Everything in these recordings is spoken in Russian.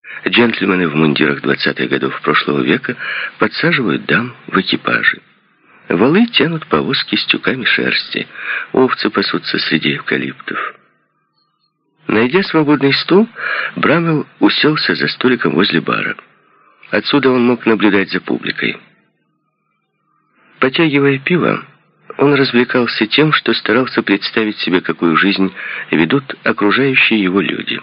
Джентльмены в мундирах 20-х годов прошлого века подсаживают дам в экипажи. Валы тянут повозки с тюками шерсти, овцы пасутся среди эвкалиптов. Найдя свободный стул, Брамвелл уселся за столиком возле бара. Отсюда он мог наблюдать за публикой. Потягивая пиво, он развлекался тем, что старался представить себе, какую жизнь ведут окружающие его люди.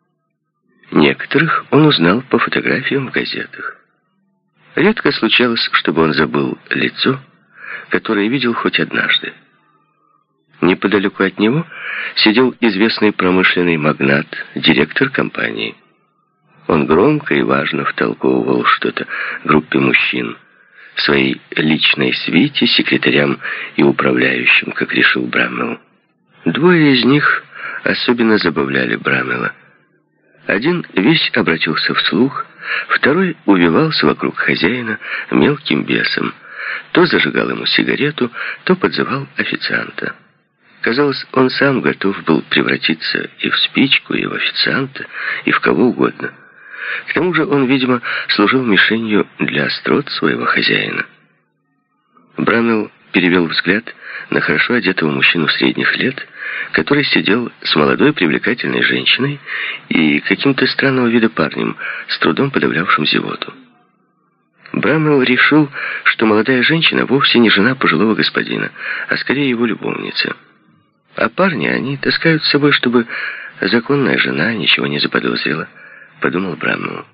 Некоторых он узнал по фотографиям в газетах. Редко случалось, чтобы он забыл лицо, которое видел хоть однажды. Неподалеку от него сидел известный промышленный магнат, директор компании. Он громко и важно втолковывал что-то группе мужчин, своей личной свите, секретарям и управляющим, как решил Брамвелл. Двое из них особенно забавляли Брамвелла. Один весь обратился вслух, второй увивался вокруг хозяина мелким бесом. То зажигал ему сигарету, то подзывал официанта. Казалось, он сам готов был превратиться и в спичку, и в официанта, и в кого угодно. К тому же он, видимо, служил мишенью для острот своего хозяина. Брамвелл перевел взгляд на хорошо одетого мужчину средних лет, который сидел с молодой привлекательной женщиной и каким-то странного вида парнем, с трудом подавлявшим зевоту. Брамвелл решил, что молодая женщина вовсе не жена пожилого господина, а скорее его любовница. А парни они таскают с собой, чтобы законная жена ничего не заподозрила, подумал Брамвелл.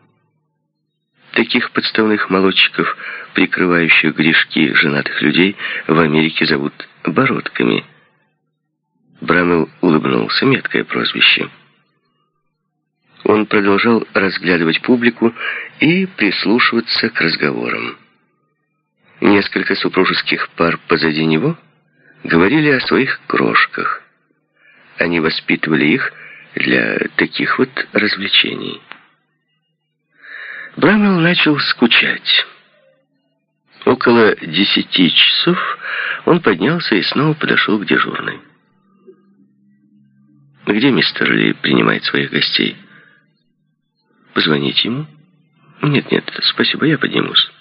Таких подставных молодчиков, прикрывающих грешки женатых людей, в Америке зовут бородками. Брамвелл улыбнулся, меткое прозвище. Он продолжал разглядывать публику и прислушиваться к разговорам. Несколько супружеских пар позади него говорили о своих крошках. Они воспитывали их для таких вот развлечений. Брамвелл начал скучать. Около 10 часов он поднялся и снова подошел к дежурной. «Где мистер Ли принимает своих гостей?» «Позвонить ему?» «Нет, спасибо, я поднимусь».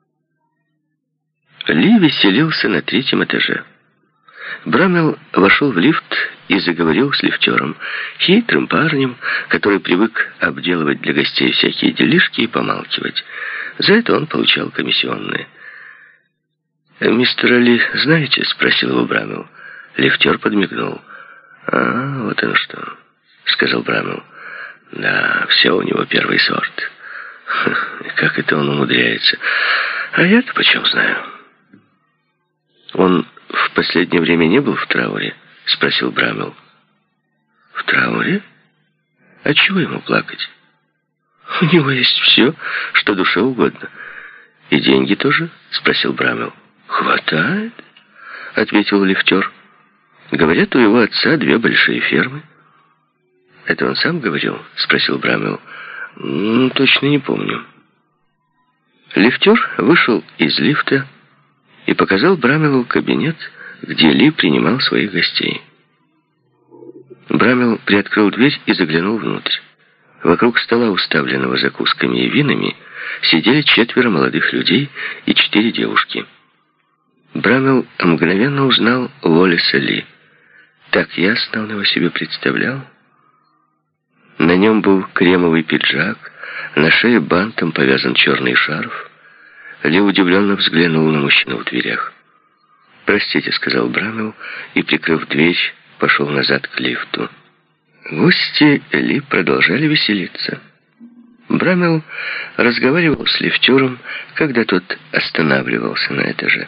Ли веселился на 3-м этаже. Брамвелл вошел в лифт и заговорил с лифтером, хитрым парнем, который привык обделывать для гостей всякие делишки и помалкивать. За это он получал комиссионные. «Мистера Ли знаете?» — спросил его Брамвелл. Лифтер подмигнул. «А, вот оно что», — сказал Брамвелл. «Да, все у него первый сорт. Как это он умудряется? А я-то почем знаю?» «Он в последнее время не был в трауре?» — спросил Брамвелл. «В трауре? А чего ему плакать? У него есть все, что душе угодно. И деньги тоже?» — спросил Брамвелл. «Хватает?» — ответил лифтер. «Говорят, у его отца 2 большие фермы». «Это он сам говорил?» — спросил Брамвелл. «Точно не помню». Лифтер вышел из лифта и показал Брамвеллу кабинет, где Ли принимал своих гостей. Брамвелл приоткрыл дверь и заглянул внутрь. Вокруг стола, уставленного закусками и винами, сидели 4 молодых людей и 4 девушки. Брамвелл мгновенно узнал Уоллеса Ли. Так ясно он его себе представлял. На нем был кремовый пиджак, на шее бантом повязан черный шарф. Ли удивленно взглянул на мужчину в дверях. «Простите», — сказал Брамвелл, и, прикрыв дверь, пошел назад к лифту. Гости Ли продолжали веселиться. Брамвелл разговаривал с лифтером, когда тот останавливался на этаже.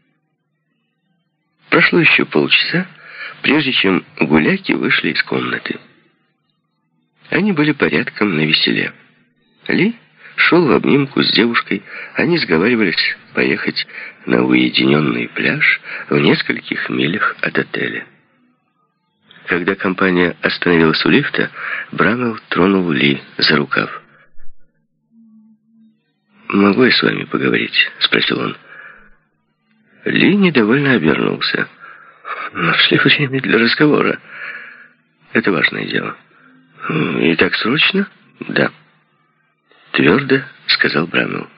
Прошло еще полчаса, прежде чем гуляки вышли из комнаты. Они были порядком навеселе. Ли шел в обнимку с девушкой, они сговаривались поехать на уединенный пляж в нескольких милях от отеля. Когда компания остановилась у лифта, Брамвелл тронул Ли за рукав. «Могу я с вами поговорить?» — спросил он. Ли недовольно обернулся. «Нашли время для разговора. Это важное дело». «И так срочно?» «Да». твердо сказал Брамвелл.